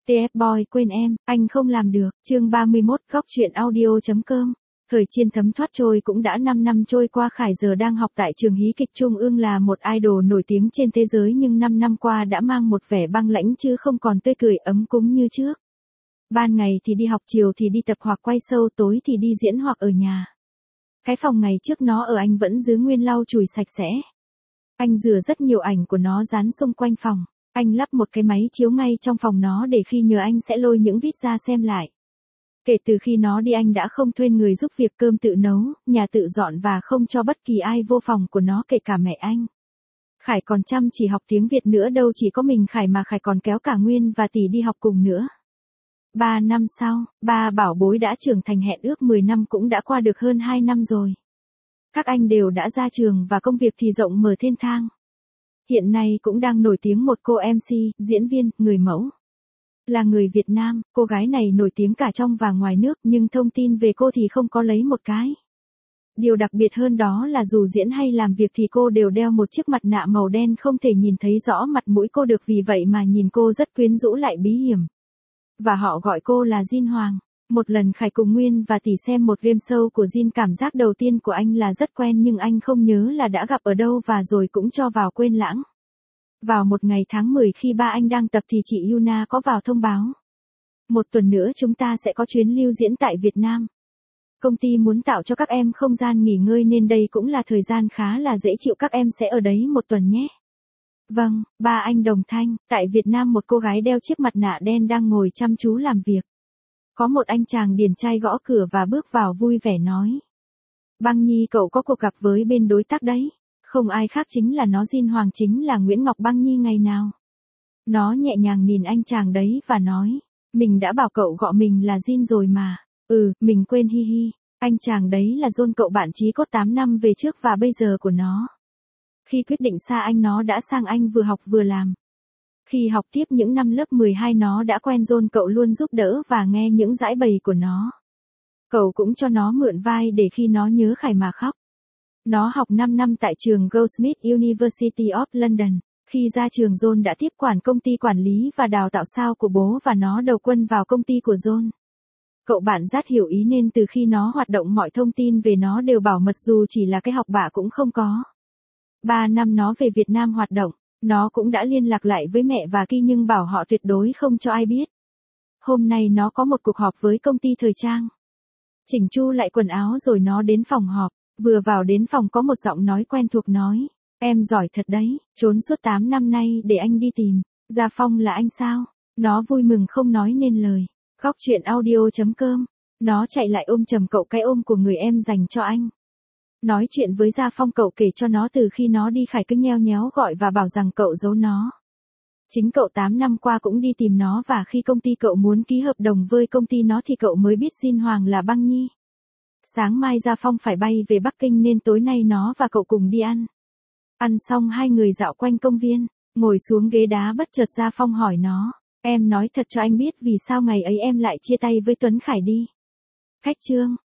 TF Boy quên em, anh không làm được. Chương 31, góc truyện audio.com. Thời chiên thấm thoát trôi cũng đã 5 năm trôi qua. Khải giờ đang học tại trường hí kịch Trung ương, là một idol nổi tiếng trên thế giới, nhưng 5 năm qua đã mang một vẻ băng lãnh chứ không còn tươi cười ấm cúng như trước. Ban ngày thì đi học, chiều thì đi tập hoặc quay show, tối thì đi diễn hoặc ở nhà. Cái phòng ngày trước nó ở anh vẫn giữ nguyên, lau chùi sạch sẽ. Anh rửa rất nhiều ảnh của nó dán xung quanh phòng. Anh lắp một cái máy chiếu ngay trong phòng nó để khi nhớ anh sẽ lôi những vít ra xem lại. Kể từ khi nó đi anh đã không thuê người giúp việc, cơm tự nấu, nhà tự dọn và không cho bất kỳ ai vô phòng của nó, kể cả mẹ anh. Khải còn chăm chỉ học tiếng Việt nữa, đâu chỉ có mình Khải mà Khải còn kéo cả Nguyên và Tỷ đi học cùng nữa. 3 năm sau, ba bảo bối đã trưởng thành, hẹn ước 10 năm cũng đã qua được hơn 2 năm rồi. Các anh đều đã ra trường và công việc thì rộng mở thênh thang. Hiện nay cũng đang nổi tiếng một cô MC, diễn viên, người mẫu. Là người Việt Nam, cô gái này nổi tiếng cả trong và ngoài nước, nhưng thông tin về cô thì không có lấy một cái. Điều đặc biệt hơn đó là dù diễn hay làm việc thì cô đều đeo một chiếc mặt nạ màu đen, không thể nhìn thấy rõ mặt mũi cô được, vì vậy mà nhìn cô rất quyến rũ lại bí hiểm. Và họ gọi cô là Jin Hoàng. Một lần Khải cùng Nguyên và Tỷ xem một game show của Jin, cảm giác đầu tiên của anh là rất quen, nhưng anh không nhớ là đã gặp ở đâu và rồi cũng cho vào quên lãng. Vào một ngày tháng 10 khi ba anh đang tập thì chị Yuna có vào thông báo. Một tuần nữa chúng ta sẽ có chuyến lưu diễn tại Việt Nam. Công ty muốn tạo cho các em không gian nghỉ ngơi nên đây cũng là thời gian khá là dễ chịu, các em sẽ ở đấy một tuần nhé. Vâng, ba anh đồng thanh. Tại Việt Nam một cô gái đeo chiếc mặt nạ đen đang ngồi chăm chú làm việc. Có một anh chàng điển trai gõ cửa và bước vào vui vẻ nói. Băng Nhi, cậu có cuộc gặp với bên đối tác đấy. Không ai khác chính là nó, Jin Hoàng, chính là Nguyễn Ngọc Băng Nhi ngày nào. Nó nhẹ nhàng nhìn anh chàng đấy và nói. Mình đã bảo cậu gọi mình là Jin rồi mà. Mình quên, hi hi. Anh chàng đấy là John, cậu bạn chí cốt 8 năm về trước và bây giờ của nó. Khi quyết định xa anh, nó đã sang Anh vừa học vừa làm. Khi học tiếp những năm lớp 12 nó đã quen John, cậu luôn giúp đỡ và nghe những giãi bày của nó. Cậu cũng cho nó mượn vai để khi nó nhớ Khải mà khóc. Nó học 5 năm tại trường Goldsmiths University of London. Khi ra trường John đã tiếp quản công ty quản lý và đào tạo sao của bố và nó đầu quân vào công ty của John. Cậu bạn rất hiểu ý nên từ khi nó hoạt động mọi thông tin về nó đều bảo mật, dù chỉ là cái học bạ cũng không có. 3 năm nó về Việt Nam hoạt động, nó cũng đã liên lạc lại với mẹ và Ki nhưng bảo họ tuyệt đối không cho ai biết. Hôm nay nó có một cuộc họp với công ty thời trang. Chỉnh chu lại quần áo rồi nó đến phòng họp. Vừa vào đến phòng có một giọng nói quen thuộc nói. Em giỏi thật đấy, trốn suốt 8 năm nay để anh đi tìm. Gia Phong là anh sao? Nó vui mừng không nói nên lời. Góc truyện audio.com. Nó chạy lại ôm chầm cậu cái ôm của người em dành cho anh. Nói chuyện với Gia Phong, cậu kể cho nó từ khi nó đi Khải cứ nheo nhéo gọi và bảo rằng cậu giấu nó. Chính cậu 8 năm qua cũng đi tìm nó và khi công ty cậu muốn ký hợp đồng với công ty nó thì cậu mới biết Jin Hoàng là Băng Nhi. Sáng mai Gia Phong phải bay về Bắc Kinh nên tối nay nó và cậu cùng đi ăn. Ăn xong hai người dạo quanh công viên, ngồi xuống ghế đá bất chợt Gia Phong hỏi nó. Em nói thật cho anh biết vì sao ngày ấy em lại chia tay với Tuấn Khải đi. Khách trương,